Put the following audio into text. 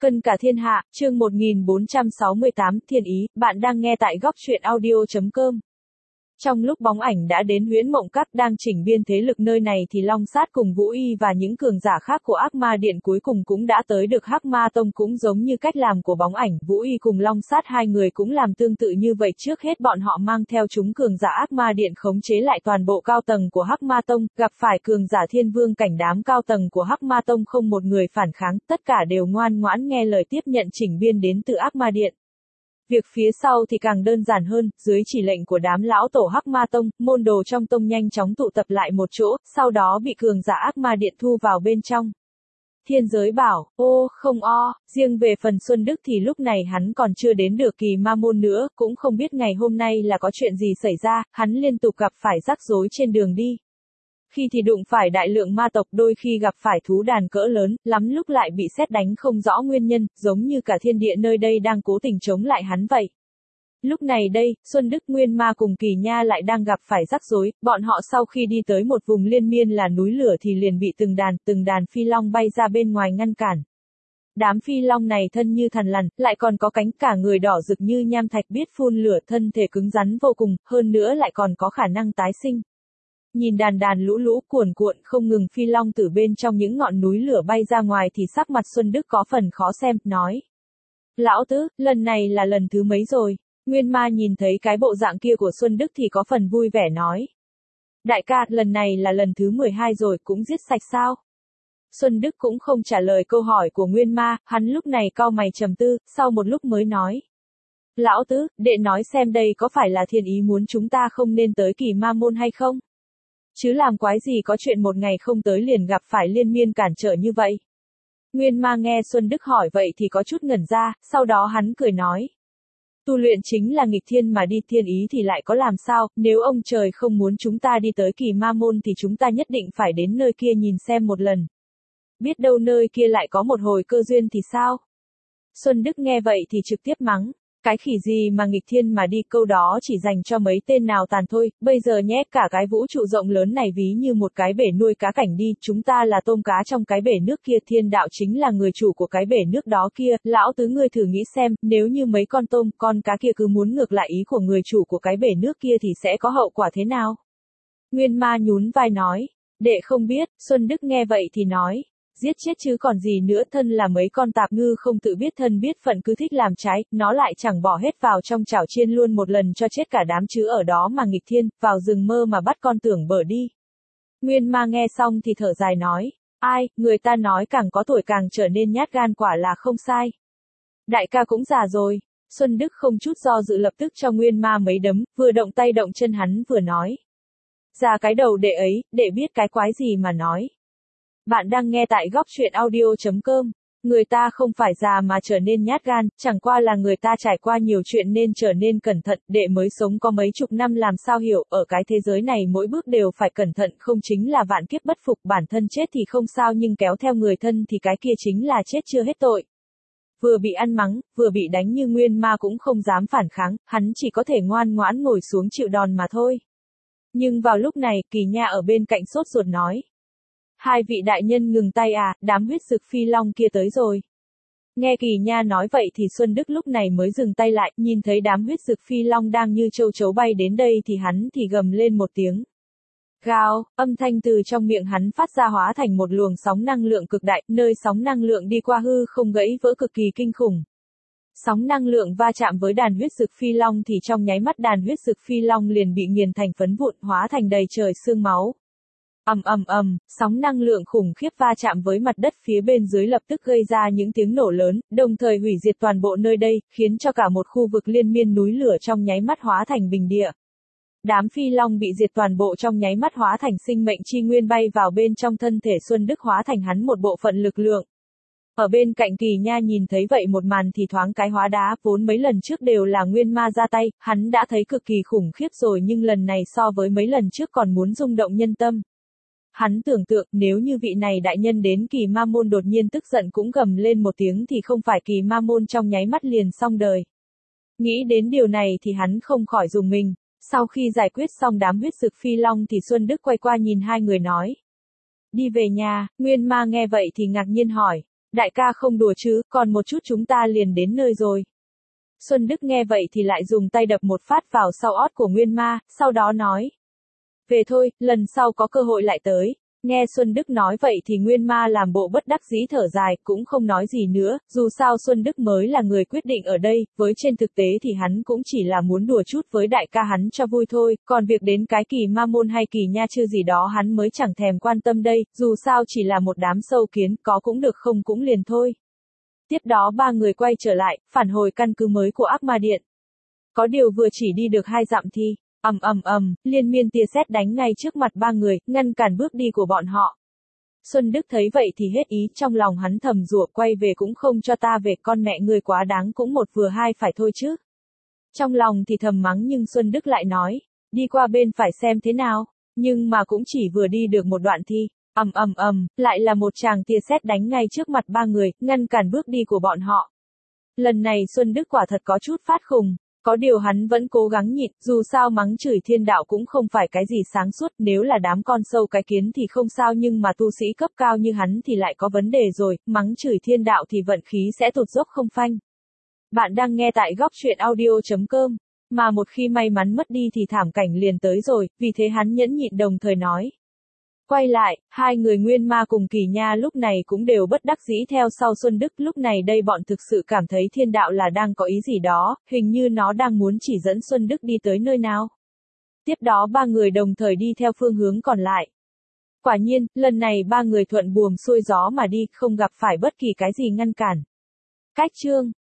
Cân cả thiên hạ, chương 1468, Thiên Ý, bạn đang nghe tại góc truyện audio.com. Trong lúc bóng ảnh đã đến Huyễn Mộng Các đang chỉnh biên thế lực nơi này thì Long Sát cùng Vũ Y và những cường giả khác của Ác Ma Điện cuối cùng cũng đã tới được Hắc Ma Tông. Cũng giống như cách làm của bóng ảnh, Vũ Y cùng Long Sát hai người cũng làm tương tự như vậy. Trước hết bọn họ mang theo chúng cường giả Ác Ma Điện khống chế lại toàn bộ cao tầng của Hắc Ma Tông, gặp phải cường giả Thiên Vương cảnh đám cao tầng của Hắc Ma Tông không một người phản kháng, tất cả đều ngoan ngoãn nghe lời tiếp nhận chỉnh biên đến từ Ác Ma Điện. Việc phía sau thì càng đơn giản hơn, dưới chỉ lệnh của đám lão tổ Hắc Ma Tông, môn đồ trong tông nhanh chóng tụ tập lại một chỗ, sau đó bị cường giả Ác Ma Điện thu vào bên trong. Thiên Giới bảo, ô, không o, riêng về phần Xuân Đức thì lúc này hắn còn chưa đến được Kỳ Ma Môn nữa, cũng không biết ngày hôm nay là có chuyện gì xảy ra, hắn liên tục gặp phải rắc rối trên đường đi. Khi thì đụng phải đại lượng ma tộc, đôi khi gặp phải thú đàn cỡ lớn, lắm lúc lại bị sét đánh không rõ nguyên nhân, giống như cả thiên địa nơi đây đang cố tình chống lại hắn vậy. Lúc này đây, Xuân Đức Nguyên Ma cùng Kỳ Nha lại đang gặp phải rắc rối, bọn họ sau khi đi tới một vùng liên miên là núi lửa thì liền bị từng đàn phi long bay ra bên ngoài ngăn cản. Đám phi long này thân như thằn lằn, lại còn có cánh, cả người đỏ rực như nham thạch, biết phun lửa, thân thể cứng rắn vô cùng, hơn nữa lại còn có khả năng tái sinh. Nhìn đàn lũ lũ cuồn cuộn không ngừng phi long từ bên trong những ngọn núi lửa bay ra ngoài thì sắc mặt Xuân Đức có phần khó xem, nói. Lão tứ, lần này là lần thứ mấy rồi? Nguyên Ma nhìn thấy cái bộ dạng kia của Xuân Đức thì có phần vui vẻ nói. Đại ca, lần này là lần thứ 12 rồi, cũng giết sạch sao? Xuân Đức cũng không trả lời câu hỏi của Nguyên Ma, hắn lúc này cau mày trầm tư, sau một lúc mới nói. Lão tứ, đệ nói xem đây có phải là thiên ý muốn chúng ta không nên tới Kỳ Ma Môn hay không? Chứ làm quái gì có chuyện một ngày không tới liền gặp phải liên miên cản trở như vậy. Nguyên Ma nghe Xuân Đức hỏi vậy thì có chút ngẩn ra, sau đó hắn cười nói. Tu luyện chính là nghịch thiên mà đi, thiên ý thì lại có làm sao, nếu ông trời không muốn chúng ta đi tới Kỳ Ma Môn thì chúng ta nhất định phải đến nơi kia nhìn xem một lần. Biết đâu nơi kia lại có một hồi cơ duyên thì sao? Xuân Đức nghe vậy thì trực tiếp mắng. Cái khỉ gì mà nghịch thiên mà đi, câu đó chỉ dành cho mấy tên nào tàn thôi, bây giờ nhé, cả cái vũ trụ rộng lớn này ví như một cái bể nuôi cá cảnh đi, chúng ta là tôm cá trong cái bể nước kia, thiên đạo chính là người chủ của cái bể nước đó kia, lão tứ ngươi thử nghĩ xem, nếu như mấy con tôm, con cá kia cứ muốn ngược lại ý của người chủ của cái bể nước kia thì sẽ có hậu quả thế nào? Nguyên Ma nhún vai nói, đệ không biết. Xuân Đức nghe vậy thì nói. Giết chết chứ còn gì nữa, thân là mấy con tạp ngư không tự biết thân biết phận cứ thích làm trái, nó lại chẳng bỏ hết vào trong chảo chiên luôn một lần cho chết cả đám chứ ở đó mà nghịch thiên, vào rừng mơ mà bắt con tưởng bở đi. Nguyên Ma nghe xong thì thở dài nói, ai, người ta nói càng có tuổi càng trở nên nhát gan, quả là không sai. Đại ca cũng già rồi. Xuân Đức không chút do dự lập tức cho Nguyên Ma mấy đấm, vừa động tay động chân hắn vừa nói. Già cái đầu đệ ấy, đệ biết cái quái gì mà nói. Bạn đang nghe tại góc truyện audio.com. Người ta không phải già mà trở nên nhát gan, chẳng qua là người ta trải qua nhiều chuyện nên trở nên cẩn thận, đệ mới sống có mấy chục năm làm sao hiểu, ở cái thế giới này mỗi bước đều phải cẩn thận, không chính là vạn kiếp bất phục, bản thân chết thì không sao nhưng kéo theo người thân thì cái kia chính là chết chưa hết tội. Vừa bị ăn mắng, vừa bị đánh như Nguyên Ma cũng không dám phản kháng, hắn chỉ có thể ngoan ngoãn ngồi xuống chịu đòn mà thôi. Nhưng vào lúc này, Kỳ Nha ở bên cạnh sốt ruột nói. Hai vị đại nhân ngừng tay à, đám huyết dực phi long kia tới rồi. Nghe Kỳ Nha nói vậy thì Xuân Đức lúc này mới dừng tay lại, nhìn thấy đám huyết dực phi long đang như châu chấu bay đến đây thì hắn thì gầm lên một tiếng. Gào, âm thanh từ trong miệng hắn phát ra hóa thành một luồng sóng năng lượng cực đại, nơi sóng năng lượng đi qua hư không gãy vỡ cực kỳ kinh khủng. Sóng năng lượng va chạm với đàn huyết dực phi long thì trong nháy mắt đàn huyết dực phi long liền bị nghiền thành phấn vụn, hóa thành đầy trời xương máu. Sóng năng lượng khủng khiếp va chạm với mặt đất phía bên dưới lập tức gây ra những tiếng nổ lớn, đồng thời hủy diệt toàn bộ nơi đây, khiến cho cả một khu vực liên miên núi lửa trong nháy mắt hóa thành bình địa. Đám phi long bị diệt toàn bộ trong nháy mắt hóa thành sinh mệnh chi nguyên bay vào bên trong thân thể Xuân Đức, hóa thành hắn một bộ phận lực lượng. Ở bên cạnh Kỳ Nha nhìn thấy vậy một màn thì thoáng cái hóa đá, vốn mấy lần trước đều là Nguyên Ma ra tay, hắn đã thấy cực kỳ khủng khiếp rồi nhưng lần này so với mấy lần trước còn muốn rung động nhân tâm. Hắn tưởng tượng nếu như vị này đại nhân đến Kỳ Ma Môn đột nhiên tức giận cũng gầm lên một tiếng thì không phải Kỳ Ma Môn trong nháy mắt liền xong đời. Nghĩ đến điều này thì hắn không khỏi rùng mình. Sau khi giải quyết xong đám huyết dực phi long thì Xuân Đức quay qua nhìn hai người nói. Đi về nhà. Nguyên Ma nghe vậy thì ngạc nhiên hỏi. Đại ca không đùa chứ, còn một chút chúng ta liền đến nơi rồi. Xuân Đức nghe vậy thì lại dùng tay đập một phát vào sau ót của Nguyên Ma, sau đó nói. Về thôi, lần sau có cơ hội lại tới. Nghe Xuân Đức nói vậy thì Nguyên Ma làm bộ bất đắc dĩ thở dài, cũng không nói gì nữa, dù sao Xuân Đức mới là người quyết định ở đây, với trên thực tế thì hắn cũng chỉ là muốn đùa chút với đại ca hắn cho vui thôi, còn việc đến cái Kỳ Ma Môn hay Kỳ Nha Chư gì đó hắn mới chẳng thèm quan tâm đây, dù sao chỉ là một đám sâu kiến, có cũng được không cũng liền thôi. Tiếp đó ba người quay trở lại, phản hồi căn cứ mới của Ác Ma Điện. Có điều vừa chỉ đi được 2 dặm thì, liên miên tia sét đánh ngay trước mặt ba người, ngăn cản bước đi của bọn họ. Xuân Đức thấy vậy thì hết ý, trong lòng hắn thầm rủa, quay về cũng không cho ta về, con mẹ ngươi quá đáng, cũng một vừa hai phải thôi chứ. Trong lòng thì thầm mắng nhưng Xuân Đức lại nói, đi qua bên phải xem thế nào, nhưng mà cũng chỉ vừa đi được một đoạn thì, lại là một tràng tia sét đánh ngay trước mặt ba người, ngăn cản bước đi của bọn họ. Lần này Xuân Đức quả thật có chút phát khùng. Có điều hắn vẫn cố gắng nhịn, dù sao mắng chửi thiên đạo cũng không phải cái gì sáng suốt, nếu là đám con sâu cái kiến thì không sao nhưng mà tu sĩ cấp cao như hắn thì lại có vấn đề rồi, mắng chửi thiên đạo thì vận khí sẽ tụt dốc không phanh. Bạn đang nghe tại góc truyện audio.com, mà một khi may mắn mất đi thì thảm cảnh liền tới rồi, vì thế hắn nhẫn nhịn đồng thời nói. Quay lại, hai người Nguyên Ma cùng Kỳ Nha lúc này cũng đều bất đắc dĩ theo sau Xuân Đức, lúc này đây bọn thực sự cảm thấy thiên đạo là đang có ý gì đó, hình như nó đang muốn chỉ dẫn Xuân Đức đi tới nơi nào. Tiếp đó ba người đồng thời đi theo phương hướng còn lại. Quả nhiên, lần này ba người thuận buồm xuôi gió mà đi, không gặp phải bất kỳ cái gì ngăn cản. Cách chương